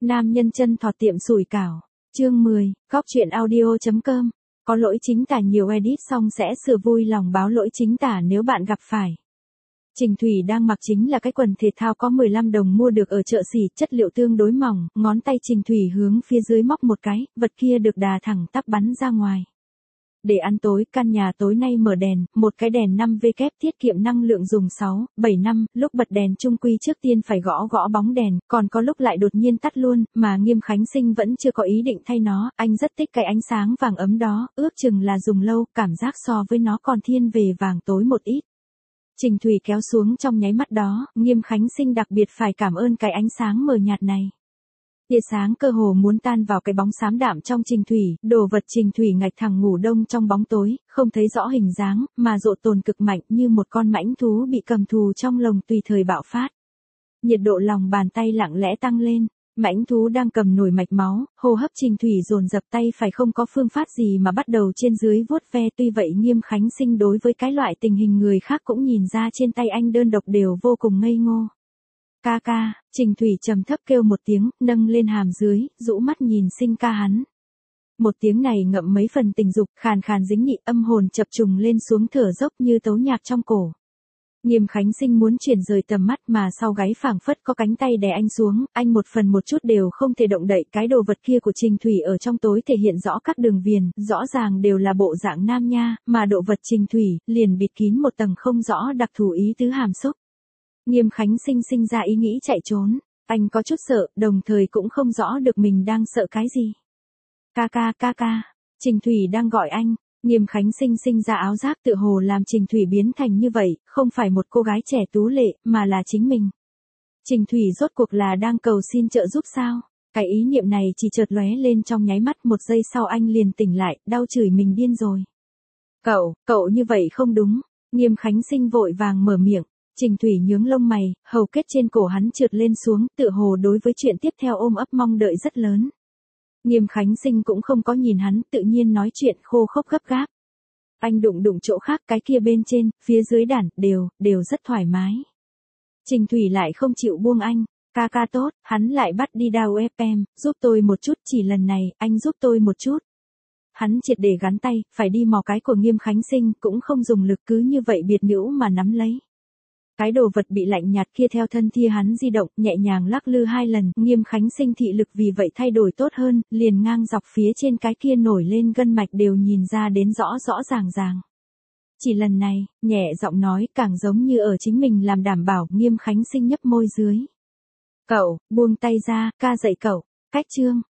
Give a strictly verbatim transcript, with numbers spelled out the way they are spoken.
Nam nhân chân thọt tiệm sủi cảo. Chương mười, Góc truyện audio.com. Có lỗi chính tả nhiều edit xong sẽ sửa vui lòng báo lỗi chính tả nếu bạn gặp phải. Trình Thủy đang mặc chính là cái quần thể thao có mười lăm đồng mua được ở chợ xỉ, chất liệu tương đối mỏng, ngón tay Trình Thủy hướng phía dưới móc một cái, vật kia được đà thẳng tắp bắn ra ngoài. Để ăn tối, căn nhà tối nay mở đèn, một cái đèn năm W tiết kiệm năng lượng dùng sáu, bảy năm, lúc bật đèn chung quy trước tiên phải gõ gõ bóng đèn, còn có lúc lại đột nhiên tắt luôn, mà Nghiêm Khánh Sinh vẫn chưa có ý định thay nó, anh rất thích cái ánh sáng vàng ấm đó, ước chừng là dùng lâu, cảm giác so với nó còn thiên về vàng tối một ít. Trình Thủy kéo xuống trong nháy mắt đó, Nghiêm Khánh Sinh đặc biệt phải cảm ơn cái ánh sáng mờ nhạt này. Tia sáng cơ hồ muốn tan vào cái bóng xám đạm trong Trình Thủy, đồ vật Trình Thủy ngạch thẳng ngủ đông trong bóng tối, không thấy rõ hình dáng, mà rộ tồn cực mạnh như một con mãnh thú bị cầm tù trong lồng tùy thời bạo phát. Nhiệt độ lòng bàn tay lặng lẽ tăng lên, mãnh thú đang cầm nổi mạch máu, hô hấp Trình Thủy dồn dập tay phải không có phương pháp gì mà bắt đầu trên dưới vuốt ve, tuy vậy Nghiêm Khánh Sinh đối với cái loại tình hình người khác cũng nhìn ra trên tay anh đơn độc đều vô cùng ngây ngô. Ca ca, Trình Thủy trầm thấp kêu một tiếng, nâng lên hàm dưới, rũ mắt nhìn Sinh ca hắn. Một tiếng này ngậm mấy phần tình dục, khàn khàn dính nhị, âm hồn chập trùng lên xuống thở dốc như tấu nhạc trong cổ. Nghiêm Khánh Sinh muốn chuyển rời tầm mắt mà sau gáy phảng phất có cánh tay đè anh xuống, anh một phần một chút đều không thể động đậy, cái đồ vật kia của Trình Thủy ở trong tối thể hiện rõ các đường viền, rõ ràng đều là bộ dạng nam nha, mà độ vật Trình Thủy liền bịt kín một tầng không rõ đặc thù ý tứ hàm xúc. Nghiêm Khánh Sinh sinh ra ý nghĩ chạy trốn, anh có chút sợ, đồng thời cũng không rõ được mình đang sợ cái gì. Ca ca ca ca, Trình Thủy đang gọi anh. Nghiêm Khánh Sinh sinh ra áo giáp tự hồ làm Trình Thủy biến thành như vậy, không phải một cô gái trẻ tú lệ, mà là chính mình. Trình Thủy rốt cuộc là đang cầu xin trợ giúp sao? Cái ý niệm này chỉ chợt lóe lên trong nháy mắt, một giây sau anh liền tỉnh lại, đau chửi mình điên rồi. Cậu, cậu như vậy không đúng. Nghiêm Khánh Sinh vội vàng mở miệng. Trình Thủy nhướng lông mày, hầu kết trên cổ hắn trượt lên xuống, tựa hồ đối với chuyện tiếp theo ôm ấp mong đợi rất lớn. Nghiêm Khánh Sinh cũng không có nhìn hắn, tự nhiên nói chuyện khô khốc gấp gáp. Anh đụng đụng chỗ khác, cái kia bên trên, phía dưới đàn, đều, đều rất thoải mái. Trình Thủy lại không chịu buông anh, ca ca tốt, hắn lại bắt đi đao ép em, giúp tôi một chút, chỉ lần này, anh giúp tôi một chút. Hắn triệt để gắn tay, phải đi mò cái của Nghiêm Khánh Sinh, cũng không dùng lực, cứ như vậy biệt nữ mà nắm lấy. Cái đồ vật bị lạnh nhạt kia theo thân thia hắn di động, nhẹ nhàng lắc lư hai lần, Nghiêm Khánh Sinh thị lực vì vậy thay đổi tốt hơn, liền ngang dọc phía trên cái kia nổi lên gân mạch đều nhìn ra đến rõ rõ ràng ràng. Chỉ lần này, nhẹ giọng nói, càng giống như ở chính mình làm đảm bảo, Nghiêm Khánh Sinh nhấp môi dưới. Cậu, buông tay ra, ca dạy cậu, cách chương.